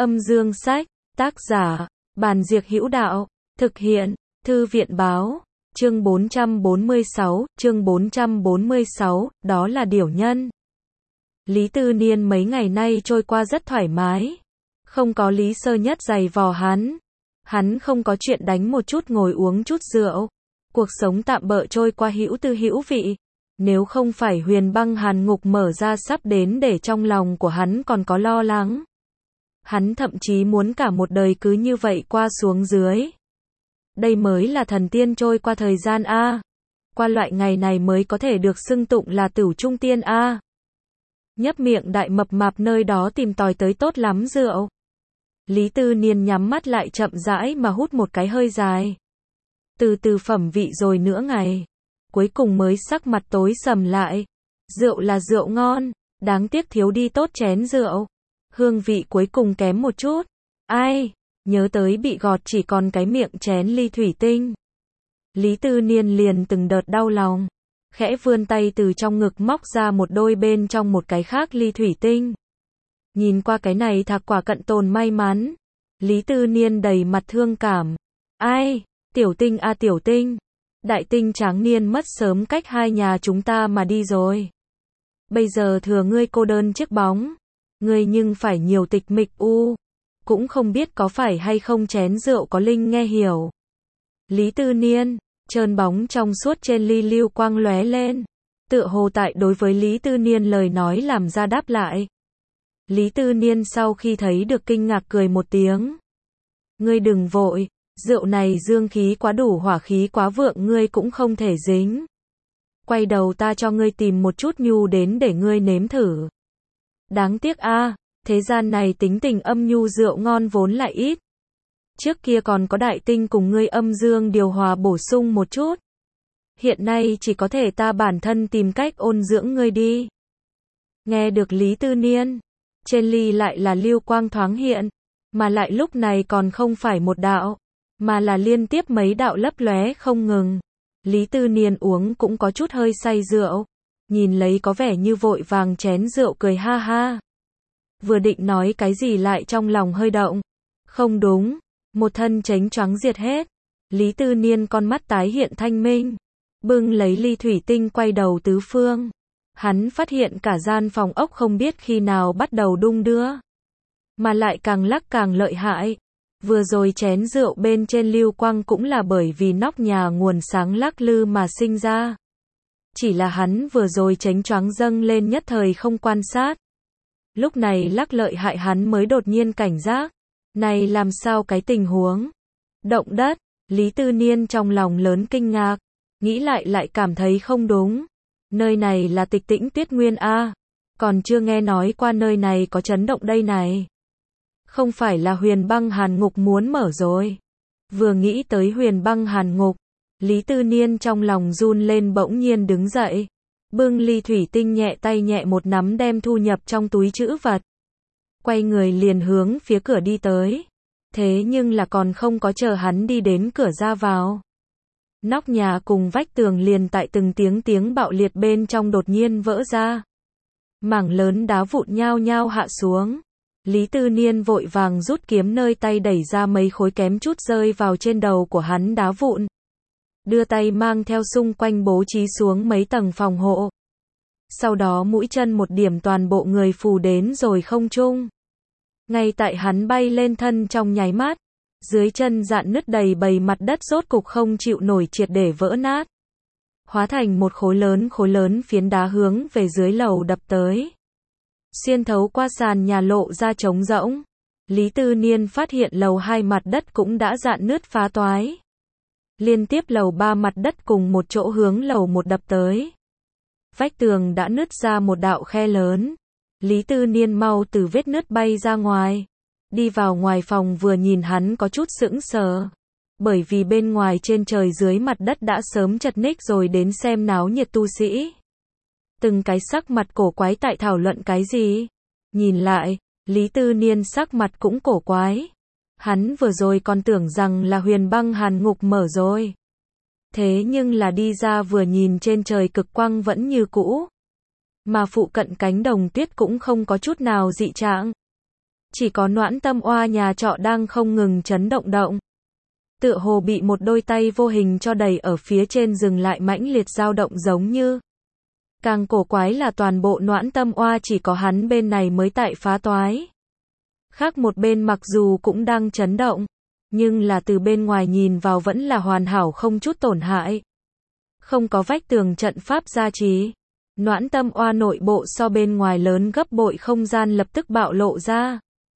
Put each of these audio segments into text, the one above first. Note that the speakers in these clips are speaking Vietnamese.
Âm dương sách, tác giả, Bàn Diệc Hữu Đạo, thực hiện, Thư viện báo, chương 446, đó là điểu nhân. Lý Tư Niên mấy ngày nay trôi qua rất thoải mái. Không có Lý Sơ Nhất giày vò hắn. Hắn không có chuyện đánh một chút ngồi uống chút rượu. Cuộc sống tạm bợ trôi qua hữu tư hữu vị. Nếu không phải Huyền Băng Hàn Ngục mở ra sắp đến để trong lòng của hắn còn có lo lắng. Hắn thậm chí muốn cả một đời cứ như vậy qua xuống dưới. Đây mới là thần tiên trôi qua thời gian a. Qua loại ngày này mới có thể được xưng tụng là Tửu Trung Tiên a. Nhấp miệng đại mập mạp nơi đó tìm tòi tới tốt lắm rượu. Lý Tư Niên nhắm mắt lại chậm rãi mà hút một cái hơi dài. Từ từ phẩm vị rồi nửa ngày. Cuối cùng mới sắc mặt tối sầm lại. Rượu là rượu ngon, đáng tiếc thiếu đi tốt chén rượu. Hương vị cuối cùng kém một chút. Ai, nhớ tới bị gọt chỉ còn cái miệng chén ly thủy tinh. Lý Tư Niên liền từng đợt đau lòng. Khẽ vươn tay từ trong ngực móc ra một đôi bên trong một cái khác ly thủy tinh. Nhìn qua cái này thạc quả cận tồn may mắn. Lý Tư Niên đầy mặt thương cảm. Ai, tiểu tinh a tiểu tinh. Đại tinh tráng niên mất sớm cách hai nhà chúng ta mà đi rồi. Bây giờ thừa ngươi cô đơn chiếc bóng. Ngươi nhưng phải nhiều tịch mịch u. Cũng không biết có phải hay không chén rượu có linh nghe hiểu. Lý Tư Niên, trơn bóng trong suốt trên ly lưu quang lóe lên. Tựa hồ tại đối với Lý Tư Niên lời nói làm ra đáp lại. Lý Tư Niên sau khi thấy được kinh ngạc cười một tiếng. Ngươi đừng vội, rượu này dương khí quá đủ hỏa khí quá vượng ngươi cũng không thể dính. Quay đầu ta cho ngươi tìm một chút nhu đến để ngươi nếm thử. Đáng tiếc a, thế gian này tính tình âm nhu rượu ngon vốn lại ít. Trước kia còn có đại tinh cùng ngươi âm dương điều hòa bổ sung một chút. Hiện nay chỉ có thể ta bản thân tìm cách ôn dưỡng ngươi đi. Nghe được Lý Tư Niên, trên ly lại là lưu quang thoáng hiện, mà lại lúc này còn không phải một đạo, mà là liên tiếp mấy đạo lấp lóe không ngừng. Lý Tư Niên uống cũng có chút hơi say rượu, nhìn lấy có vẻ như vội vàng chén rượu cười ha ha. Vừa định nói cái gì lại trong lòng hơi động. Không đúng, một thân chánh choáng diệt hết. Lý Tư Niên con mắt tái hiện thanh minh, bưng lấy ly thủy tinh quay đầu tứ phương. Hắn phát hiện cả gian phòng ốc không biết khi nào bắt đầu đung đưa, mà lại càng lắc càng lợi hại. Vừa rồi chén rượu bên trên lưu quang cũng là bởi vì nóc nhà nguồn sáng lắc lư mà sinh ra. Chỉ là hắn vừa rồi chánh choáng dâng lên nhất thời không quan sát. Lúc này lắc lợi hại hắn mới đột nhiên cảnh giác. Này làm sao cái tình huống? Động đất, Lý Tư Niên trong lòng lớn kinh ngạc. Nghĩ lại cảm thấy không đúng. Nơi này là Tịch Tĩnh Tuyết Nguyên a, còn chưa nghe nói qua nơi này có chấn động đây này. Không phải là Huyền Băng Hàn Ngục muốn mở rồi. Vừa nghĩ tới Huyền Băng Hàn Ngục, Lý Tư Niên trong lòng run lên bỗng nhiên đứng dậy. Bưng ly thủy tinh nhẹ tay nhẹ một nắm đem thu nhập trong túi trữ vật. Quay người liền hướng phía cửa đi tới. Thế nhưng là còn không có chờ hắn đi đến cửa ra vào. Nóc nhà cùng vách tường liền tại từng tiếng bạo liệt bên trong đột nhiên vỡ ra. Mảng lớn đá vụn nhao nhao hạ xuống. Lý Tư Niên vội vàng rút kiếm nơi tay đẩy ra mấy khối kém chút rơi vào trên đầu của hắn đá vụn. Đưa tay mang theo xung quanh bố trí xuống mấy tầng phòng hộ. Sau đó mũi chân một điểm toàn bộ người phù đến rồi không trung. Ngay tại hắn bay lên thân trong nháy mắt, dưới chân dạn nứt đầy bầy mặt đất rốt cục không chịu nổi triệt để vỡ nát. Hóa thành một khối lớn phiến đá hướng về dưới lầu đập tới. Xuyên thấu qua sàn nhà lộ ra trống rỗng. Lý Tư Niên phát hiện lầu 2 mặt đất cũng đã dạn nứt phá toái. Liên tiếp lầu 3 mặt đất cùng một chỗ hướng lầu 1 đập tới. Vách tường đã nứt ra một đạo khe lớn. Lý Tư Niên mau từ vết nứt bay ra ngoài. Đi vào ngoài phòng vừa nhìn hắn có chút sững sờ. Bởi vì bên ngoài trên trời dưới mặt đất đã sớm chật ních rồi đến xem náo nhiệt tu sĩ. Từng cái sắc mặt cổ quái tại thảo luận cái gì. Nhìn lại, Lý Tư Niên sắc mặt cũng cổ quái. Hắn vừa rồi còn tưởng rằng là Huyền Băng Hàn Ngục mở rồi. Thế nhưng là đi ra vừa nhìn trên trời cực quang vẫn như cũ. Mà phụ cận cánh đồng tuyết cũng không có chút nào dị trạng. Chỉ có Noãn Tâm Oa nhà trọ đang không ngừng chấn động động. Tựa hồ bị một đôi tay vô hình cho đẩy ở phía trên dừng lại mãnh liệt dao động giống như. Càng cổ quái là toàn bộ Noãn Tâm Oa chỉ có hắn bên này mới tại phá toái. Khác một bên mặc dù cũng đang chấn động, nhưng là từ bên ngoài nhìn vào vẫn là hoàn hảo không chút tổn hại. Không có vách tường trận pháp gia trì. Noãn Tâm Oa nội bộ so bên ngoài lớn gấp bội, không gian lập tức bạo lộ ra.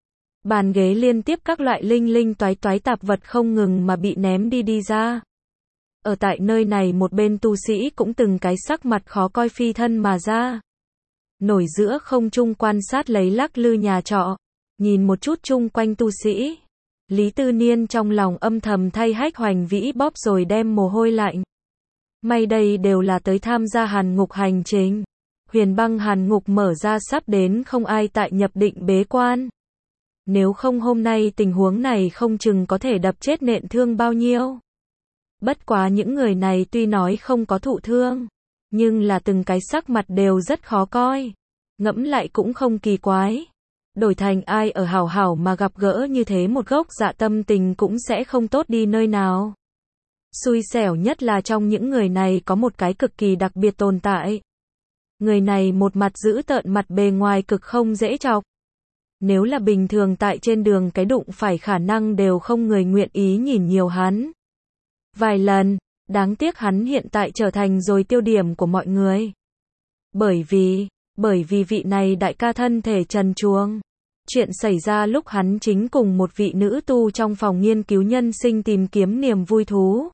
Bàn ghế liên tiếp các loại linh linh toái toái tạp vật không ngừng mà bị ném đi ra. Ở tại nơi này một bên tu sĩ cũng từng cái sắc mặt khó coi phi thân mà ra. Nổi giữa không trung quan sát lấy lắc lư nhà trọ. Nhìn một chút chung quanh tu sĩ. Lý Tư Niên trong lòng âm thầm thay Hách Hoành Vĩ bóp rồi đem mồ hôi lạnh. May đây đều là tới tham gia hàn ngục hành trình. Huyền băng hàn ngục mở ra sắp đến, không ai tại nhập định bế quan. Nếu không hôm nay tình huống này không chừng có thể đập chết nện thương bao nhiêu. Bất quá những người này tuy nói không có thụ thương, nhưng là từng cái sắc mặt đều rất khó coi. Ngẫm lại cũng không kỳ quái. Đổi thành ai ở hảo hảo mà gặp gỡ như thế một gốc dạ tâm tình cũng sẽ không tốt đi nơi nào. Xui xẻo nhất là trong những người này có một cái cực kỳ đặc biệt tồn tại. Người này một mặt dữ tợn, mặt bề ngoài cực không dễ chọc. Nếu là bình thường tại trên đường cái đụng phải khả năng đều không người nguyện ý nhìn nhiều hắn. Vài lần, đáng tiếc hắn hiện tại trở thành rồi tiêu điểm của mọi người. Bởi vì vị này đại ca thân thể trần truồng. Chuyện xảy ra lúc hắn chính cùng một vị nữ tu trong phòng nghiên cứu nhân sinh tìm kiếm niềm vui thú.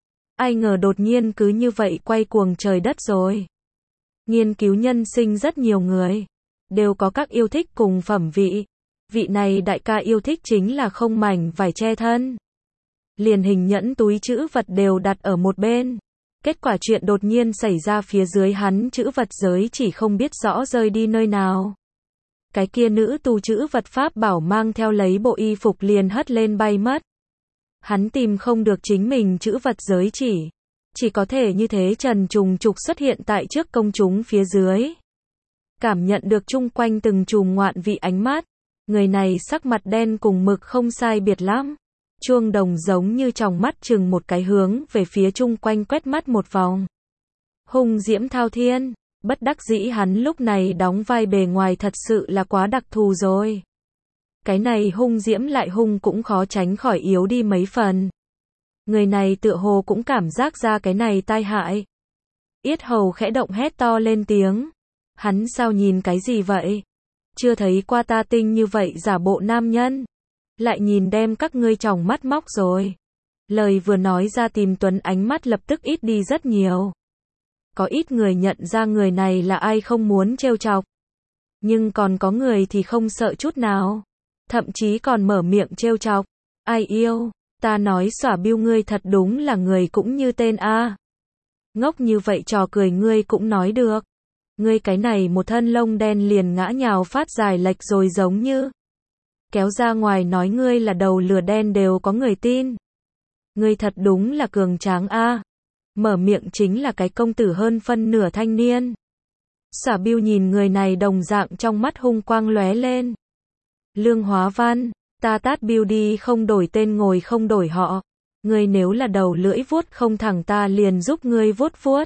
Ai ngờ đột nhiên cứ như vậy quay cuồng trời đất rồi. Nghiên cứu nhân sinh rất nhiều người, đều có các yêu thích cùng phẩm vị. Vị này đại ca yêu thích chính là không mảnh vải che thân. Liền hình nhẫn túi trữ vật đều đặt ở một bên. Kết quả chuyện đột nhiên xảy ra phía dưới hắn trữ vật giới chỉ không biết rõ rơi đi nơi nào. Cái kia nữ tu trữ vật pháp bảo mang theo lấy bộ y phục liền hất lên bay mất. Hắn tìm không được chính mình trữ vật giới chỉ có thể như thế trần trùng trục xuất hiện tại trước công chúng phía dưới. Cảm nhận được chung quanh từng chùm ngoạn vị ánh mắt, người này sắc mặt đen cùng mực không sai biệt lắm. Chuông đồng giống như tròng mắt chừng một cái hướng về phía chung quanh quét mắt một vòng. Hung diễm thao thiên, bất đắc dĩ hắn lúc này đóng vai bề ngoài thật sự là quá đặc thù rồi. Cái này hung diễm lại hung cũng khó tránh khỏi yếu đi mấy phần. Người này tựa hồ cũng cảm giác ra cái này tai hại. Yết hầu khẽ động hét to lên tiếng. Hắn sao nhìn cái gì vậy? Chưa thấy qua ta tinh như vậy giả bộ nam nhân. Lại nhìn đem các ngươi tròng mắt móc rồi. Lời vừa nói ra Tìm Tuấn ánh mắt lập tức ít đi rất nhiều. Có ít người nhận ra người này là ai không muốn trêu chọc. Nhưng còn có người thì không sợ chút nào. Thậm chí còn mở miệng trêu chọc. Ai yêu, ta nói xỏa biêu ngươi thật đúng là người cũng như tên a. Ngốc như vậy trò cười ngươi cũng nói được. Ngươi cái này một thân lông đen liền ngã nhào phát dài lệch rồi giống như. Kéo ra ngoài nói ngươi là đầu lừa đen đều có người tin. Ngươi thật đúng là cường tráng a. Mở miệng chính là cái công tử hơn phân nửa thanh niên. Xả biêu nhìn người này đồng dạng trong mắt hung quang lóe lên. Lương Hóa Văn, ta tát biêu đi không đổi tên ngồi không đổi họ. Ngươi nếu là đầu lưỡi vuốt không thẳng ta liền giúp ngươi vuốt vuốt.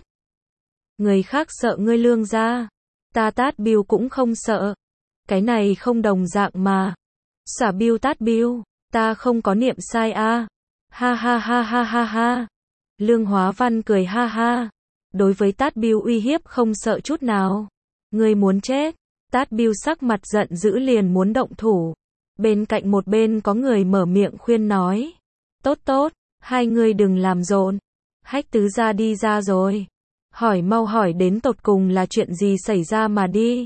Người khác sợ ngươi lương gia. Ta tát biêu cũng không sợ. Cái này không đồng dạng mà. Xả biêu tát biêu, ta không có niệm sai a. Ha ha ha ha ha ha. Lương Hóa Văn cười ha ha. Đối với tát biêu uy hiếp không sợ chút nào. Ngươi muốn chết. Tát biêu sắc mặt giận dữ liền muốn động thủ. Bên cạnh một bên có người mở miệng khuyên nói. Tốt tốt, hai người đừng làm rộn. Hách tứ gia đi ra rồi. Hỏi mau hỏi đến tột cùng là chuyện gì xảy ra mà đi.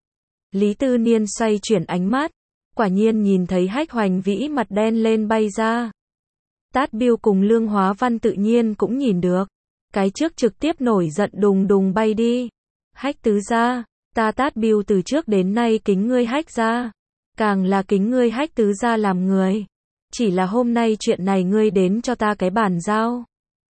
Lý Tư Niên xoay chuyển ánh mắt. Quả nhiên nhìn thấy Hách Hoành Vĩ mặt đen lên bay ra. Tát biêu cùng Lương Hóa Văn tự nhiên cũng nhìn được. Cái trước trực tiếp nổi giận đùng đùng bay đi. Hách tứ gia, ta tát biêu từ trước đến nay kính ngươi Hách gia. Càng là kính ngươi Hách tứ gia làm người. Chỉ là hôm nay chuyện này ngươi đến cho ta cái bàn giao.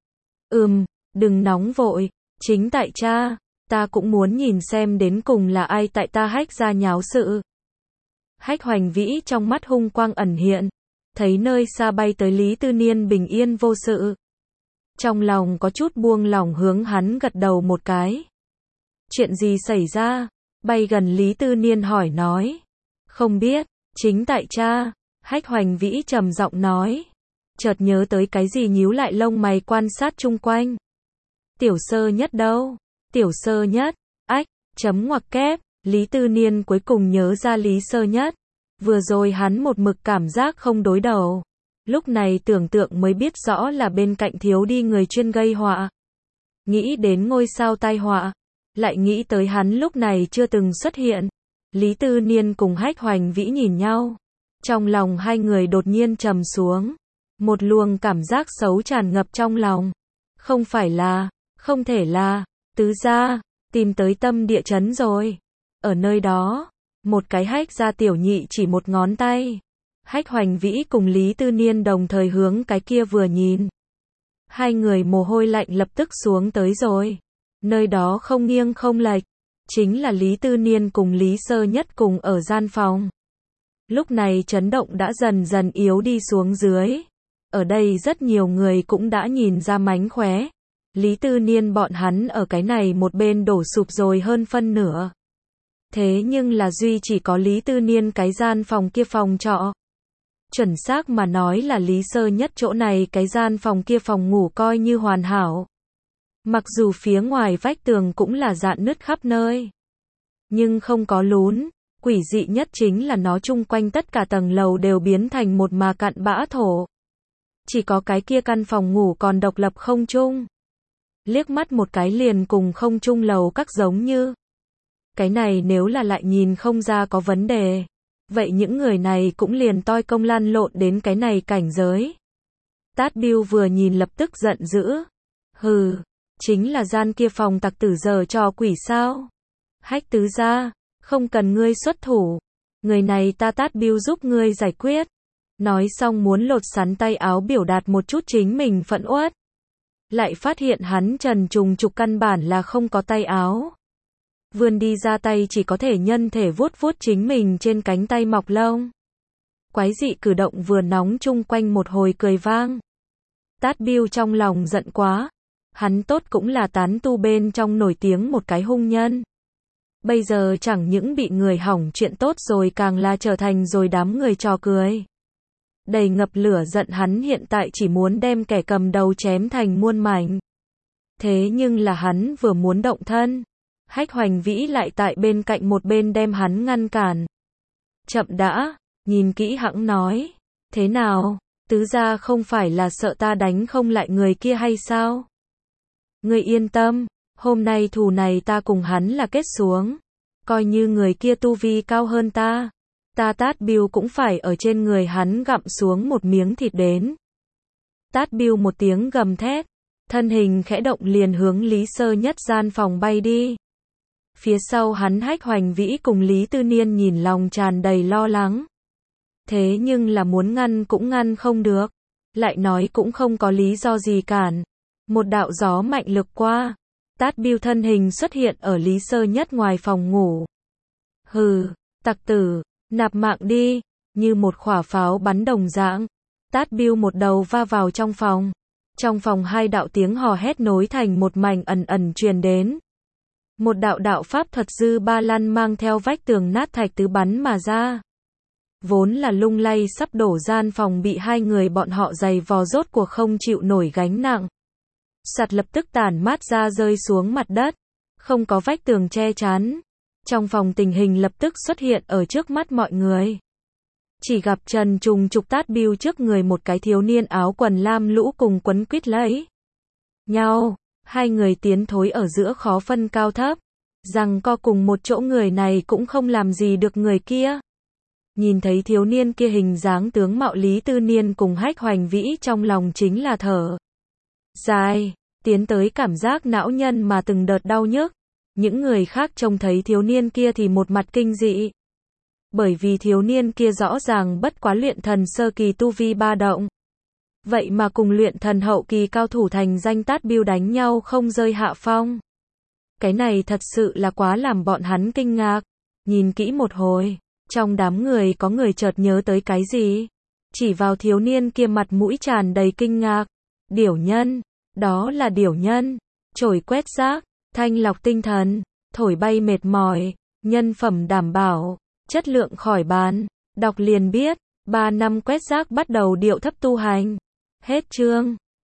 Đừng nóng vội. Chính tại cha, ta cũng muốn nhìn xem đến cùng là ai tại ta Hách gia nháo sự. Hách Hoành Vĩ trong mắt hung quang ẩn hiện, thấy nơi xa bay tới Lý Tư Niên bình yên vô sự. Trong lòng có chút buông lỏng hướng hắn gật đầu một cái. Chuyện gì xảy ra? Bay gần Lý Tư Niên hỏi nói. Không biết, chính tại cha. Hách Hoành Vĩ trầm giọng nói. Chợt nhớ tới cái gì nhíu lại lông mày quan sát chung quanh. Tiểu Sơ Nhất đâu? Tiểu Sơ Nhất, ách, chấm ngoặc kép, Lý Tư Niên cuối cùng nhớ ra Lý Sơ Nhất. Vừa rồi hắn một mực cảm giác không đối đầu. Lúc này tưởng tượng mới biết rõ là bên cạnh thiếu đi người chuyên gây họa. Nghĩ đến ngôi sao tai họa, lại nghĩ tới hắn lúc này chưa từng xuất hiện. Lý Tư Niên cùng Hách Hoành Vĩ nhìn nhau. Trong lòng hai người đột nhiên trầm xuống. Một luồng cảm giác xấu tràn ngập trong lòng. Không phải là, không thể là, tứ gia, tìm tới tâm địa chấn rồi. Ở nơi đó, một cái Hách gia tiểu nhị chỉ một ngón tay. Hách Hoành Vĩ cùng Lý Tư Niên đồng thời hướng cái kia vừa nhìn. Hai người mồ hôi lạnh lập tức xuống tới rồi. Nơi đó không nghiêng không lệch, chính là Lý Tư Niên cùng Lý Sơ Nhất cùng ở gian phòng. Lúc này chấn động đã dần dần yếu đi xuống dưới. Ở đây rất nhiều người cũng đã nhìn ra mánh khóe. Lý Tư Niên bọn hắn ở cái này một bên đổ sụp rồi hơn phân nửa. Thế nhưng là duy chỉ có Lý Tư Niên cái gian phòng kia phòng trọ. Chuẩn xác mà nói là Lý Sơ Nhất chỗ này cái gian phòng kia phòng ngủ coi như hoàn hảo. Mặc dù phía ngoài vách tường cũng là rạn nứt khắp nơi. Nhưng không có lún. Quỷ dị nhất chính là nó chung quanh tất cả tầng lầu đều biến thành một mà cặn bã thổ. Chỉ có cái kia căn phòng ngủ còn độc lập không chung. Liếc mắt một cái liền cùng không chung lầu các giống như. Cái này nếu là lại nhìn không ra có vấn đề. Vậy những người này cũng liền toi công lăn lộn đến cái này cảnh giới. Tát Biêu vừa nhìn lập tức giận dữ. Hừ, chính là gian kia phòng tặc tử giờ trò quỷ sao? Hách tứ gia, không cần ngươi xuất thủ. Người này ta Tát Biêu giúp ngươi giải quyết. Nói xong muốn lột sắn tay áo biểu đạt một chút chính mình phẫn uất. Lại phát hiện hắn trần trùng trục căn bản là không có tay áo. Vươn đi ra tay chỉ có thể nhân thể vuốt vuốt chính mình trên cánh tay mọc lông. Quái dị cử động vừa nóng chung quanh một hồi cười vang. Tát Biêu trong lòng giận quá. Hắn tốt cũng là tán tu bên trong nổi tiếng một cái hung nhân. Bây giờ chẳng những bị người hỏng chuyện tốt rồi càng là trở thành rồi đám người trò cười. Đầy ngập lửa giận hắn hiện tại chỉ muốn đem kẻ cầm đầu chém thành muôn mảnh. Thế nhưng là hắn vừa muốn động thân. Hách Hoành Vĩ lại tại bên cạnh một bên đem hắn ngăn cản. Chậm đã, nhìn kỹ hẵng nói. Thế nào, tứ gia không phải là sợ ta đánh không lại người kia hay sao? Ngươi yên tâm, hôm nay thù này ta cùng hắn là kết xuống. Coi như người kia tu vi cao hơn ta. Ta Tát Biêu cũng phải ở trên người hắn gặm xuống một miếng thịt đến. Tát Biêu một tiếng gầm thét. Thân hình khẽ động liền hướng Lý Sơ Nhất gian phòng bay đi. Phía sau hắn Hách Hoành Vĩ cùng Lý Tư Niên nhìn lòng tràn đầy lo lắng. Thế nhưng là muốn ngăn cũng ngăn không được. Lại nói cũng không có lý do gì cản. Một đạo gió mạnh lực qua. Tát Biêu thân hình xuất hiện ở Lý Sơ Nhất ngoài phòng ngủ. Hừ, tặc tử, nạp mạng đi. Như một quả pháo bắn đồng dạng. Tát Biêu một đầu va vào trong phòng. Trong phòng hai đạo tiếng hò hét nối thành một mảnh ẩn ẩn truyền đến. Một đạo đạo pháp thuật dư ba lăn mang theo vách tường nát thạch tứ bắn mà ra. Vốn là lung lay sắp đổ gian phòng bị hai người bọn họ giày vò rốt cuộc không chịu nổi gánh nặng. Sạt lập tức tản mát ra rơi xuống mặt đất. Không có vách tường che chắn. Trong phòng tình hình lập tức xuất hiện ở trước mắt mọi người. Chỉ gặp trần trùng trục Tát Biêu trước người một cái thiếu niên áo quần lam lũ cùng quấn quýt lấy nhau. Hai người tiến thối ở giữa khó phân cao thấp. Rằng co cùng một chỗ người này cũng không làm gì được người kia. Nhìn thấy thiếu niên kia hình dáng tướng mạo Lý Tư Niên cùng Hách Hoành Vĩ trong lòng chính là thở dài, tiến tới cảm giác não nhân mà từng đợt đau nhức. Những người khác trông thấy thiếu niên kia thì một mặt kinh dị. Bởi vì thiếu niên kia rõ ràng bất quá luyện thần sơ kỳ tu vi ba động. Vậy mà cùng luyện thần hậu kỳ cao thủ thành danh Tát Biêu đánh nhau không rơi hạ phong. Cái này thật sự là quá làm bọn hắn kinh ngạc. Nhìn kỹ một hồi, Trong đám người có người chợt nhớ tới cái gì, chỉ vào thiếu niên kia mặt mũi tràn đầy kinh ngạc. Điểu nhân, đó là điểu nhân. Chổi quét rác, thanh lọc tinh thần, thổi bay mệt mỏi, nhân phẩm đảm bảo, chất lượng khỏi bàn. Đọc liền biết, 3 năm quét rác bắt đầu điệu thấp tu hành. Hết chương.